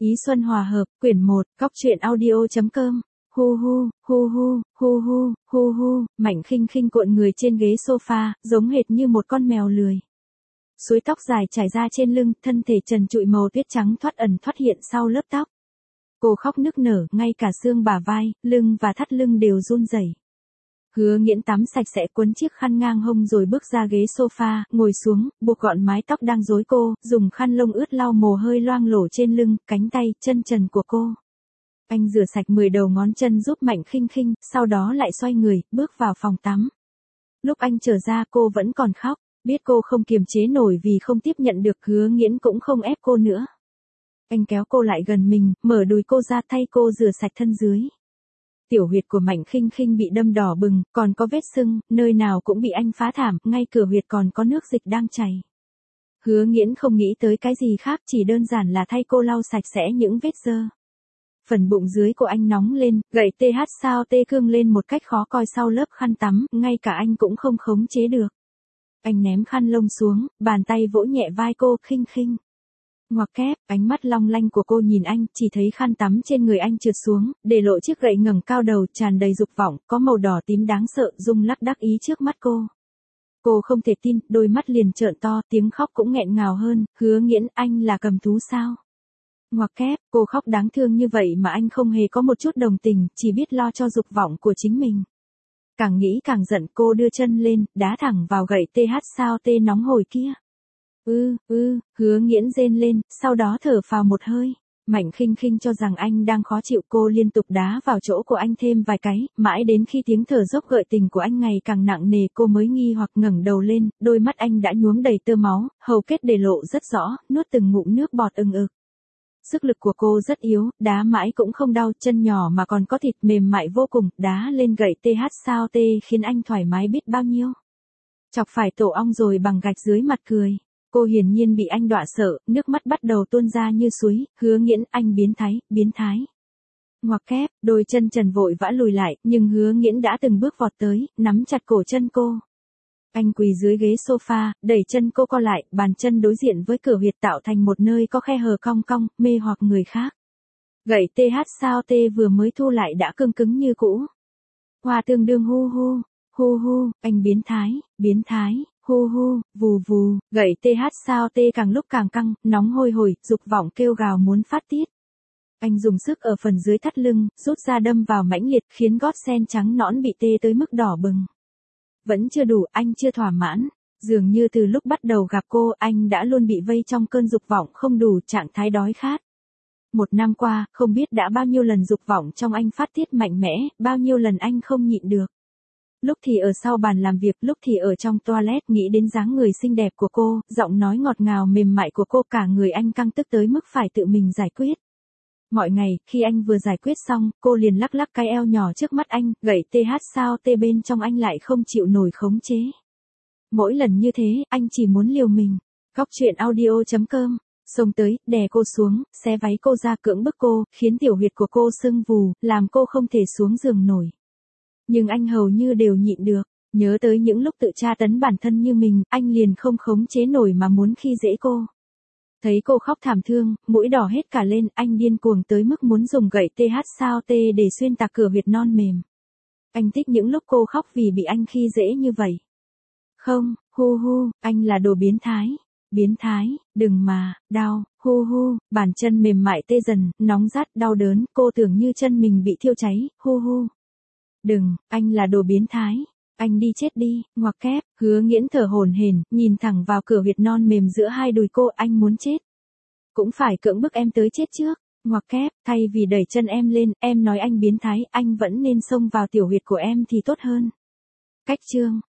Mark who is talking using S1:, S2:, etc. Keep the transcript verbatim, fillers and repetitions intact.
S1: Ý Xuân Hòa Hợp, quyển một, cóc truyện audio.com. Hu hu, hu hu, hu hu, hu hu, Mạnh Khinh Khinh cuộn người trên ghế sofa, giống hệt như một con mèo lười. Suối tóc dài trải ra trên lưng, thân thể trần trụi màu tuyết trắng thoát ẩn thoát hiện sau lớp tóc. Cô khóc nức nở, ngay cả xương bả vai, lưng và thắt lưng đều run rẩy. Hứa Nghiễn tắm sạch sẽ cuốn chiếc khăn ngang hông rồi bước ra ghế sofa, ngồi xuống, buộc gọn mái tóc đang rối cô, dùng khăn lông ướt lau mồ hôi loang lổ trên lưng, cánh tay, chân trần của cô. Anh rửa sạch mười đầu ngón chân giúp Mạnh Khinh Khinh, sau đó lại xoay người, bước vào phòng tắm. Lúc anh trở ra cô vẫn còn khóc, biết cô không kiềm chế nổi vì không tiếp nhận được, Hứa Nghiễn cũng không ép cô nữa. Anh kéo cô lại gần mình, mở đùi cô ra thay cô rửa sạch thân dưới. Tiểu huyệt của Mạnh Khinh Khinh bị đâm đỏ bừng, còn có vết sưng, nơi nào cũng bị anh phá thảm, ngay cửa huyệt còn có nước dịch đang chảy. Hứa Nghiễn không nghĩ tới cái gì khác, chỉ đơn giản là thay cô lau sạch sẽ những vết dơ. Phần bụng dưới của anh nóng lên, gậy tê hát sao tê cương lên một cách khó coi sau lớp khăn tắm, ngay cả anh cũng không khống chế được. Anh ném khăn lông xuống, bàn tay vỗ nhẹ vai cô, Khinh Khinh. Ngoặc kép, ánh mắt long lanh của cô nhìn anh, chỉ thấy khăn tắm trên người anh trượt xuống, để lộ chiếc gậy ngẩng cao đầu, tràn đầy dục vọng, có màu đỏ tím đáng sợ, rung lắc đắc ý trước mắt cô. Cô không thể tin, đôi mắt liền trợn to, tiếng khóc cũng nghẹn ngào hơn, Hứa Nghiễn, anh là cầm thú sao? Ngoặc kép, cô khóc đáng thương như vậy mà anh không hề có một chút đồng tình, chỉ biết lo cho dục vọng của chính mình. Càng nghĩ càng giận, cô đưa chân lên, đá thẳng vào gậy tê hát sao tê nóng hổi kia. Ư, ư, Hứa Nghiễn rên lên, sau đó thở phào một hơi. Mạnh Khinh Khinh cho rằng anh đang khó chịu, cô liên tục đá vào chỗ của anh thêm vài cái, mãi đến khi tiếng thở dốc gợi tình của anh ngày càng nặng nề cô mới nghi hoặc ngẩng đầu lên, đôi mắt anh đã nhuốm đầy tơ máu, hầu kết để lộ rất rõ, nuốt từng ngụm nước bọt ừng ực. Sức lực của cô rất yếu, đá mãi cũng không đau, chân nhỏ mà còn có thịt mềm mại vô cùng, đá lên gậy tê hát sao tê khiến anh thoải mái biết bao nhiêu. Chọc phải tổ ong rồi bằng gạch dưới mặt cười. Cô hiển nhiên bị anh dọa sợ, nước mắt bắt đầu tuôn ra như suối, Hứa Nghiễn, anh biến thái, biến thái. Ngoặc kép, đôi chân trần vội vã lùi lại, nhưng Hứa Nghiễn đã từng bước vọt tới, nắm chặt cổ chân cô. Anh quỳ dưới ghế sofa, đẩy chân cô co lại, bàn chân đối diện với cửa huyệt tạo thành một nơi có khe hở cong cong, mê hoặc người khác. Gậy tê hát sao tê vừa mới thu lại đã cứng cứng như cũ. Hòa tương đương hu hu, hu hu, anh biến thái, biến thái. Hu hu, vù vù, gậy tê hát sao tê càng lúc càng căng, nóng hôi hổi, dục vọng kêu gào muốn phát tiết. Anh dùng sức ở phần dưới thắt lưng, rút ra đâm vào mãnh liệt khiến gót sen trắng nõn bị tê tới mức đỏ bừng. Vẫn chưa đủ, anh chưa thỏa mãn. Dường như từ lúc bắt đầu gặp cô, anh đã luôn bị vây trong cơn dục vọng không đủ, trạng thái đói khát. Một năm qua, không biết đã bao nhiêu lần dục vọng trong anh phát tiết mạnh mẽ, bao nhiêu lần anh không nhịn được. Lúc thì ở sau bàn làm việc, lúc thì ở trong toilet, nghĩ đến dáng người xinh đẹp của cô, giọng nói ngọt ngào mềm mại của cô, cả người anh căng tức tới mức phải tự mình giải quyết. Mọi ngày, khi anh vừa giải quyết xong, cô liền lắc lắc cái eo nhỏ trước mắt anh, gậy tê hát sao tê bên trong anh lại không chịu nổi khống chế. Mỗi lần như thế, anh chỉ muốn liều mình. Cóc truyện audio.com, xông tới, đè cô xuống, xé váy cô ra, cưỡng bức cô, khiến tiểu huyệt của cô sưng vù, làm cô không thể xuống giường nổi. Nhưng anh hầu như đều nhịn được, nhớ tới những lúc tự tra tấn bản thân như mình, anh liền không khống chế nổi mà muốn khi dễ cô. Thấy cô khóc thảm thương, mũi đỏ hết cả lên, anh điên cuồng tới mức muốn dùng gậy tê hát sao tê để xuyên tạc cửa huyệt non mềm. Anh thích những lúc cô khóc vì bị anh khi dễ như vậy. Không, hu hu, anh là đồ biến thái. Biến thái, đừng mà, đau, hu hu, bàn chân mềm mại tê dần, nóng rát, đau đớn, cô tưởng như chân mình bị thiêu cháy, hu hu. Đừng, anh là đồ biến thái. Anh đi chết đi, ngoặc kép, Hứa Nghiễn thở hổn hển, nhìn thẳng vào cửa huyệt non mềm giữa hai đùi cô, anh muốn chết. Cũng phải cưỡng bức em tới chết trước, ngoặc kép, thay vì đẩy chân em lên, em nói anh biến thái, anh vẫn nên xông vào tiểu huyệt của em thì tốt hơn. Cách chương.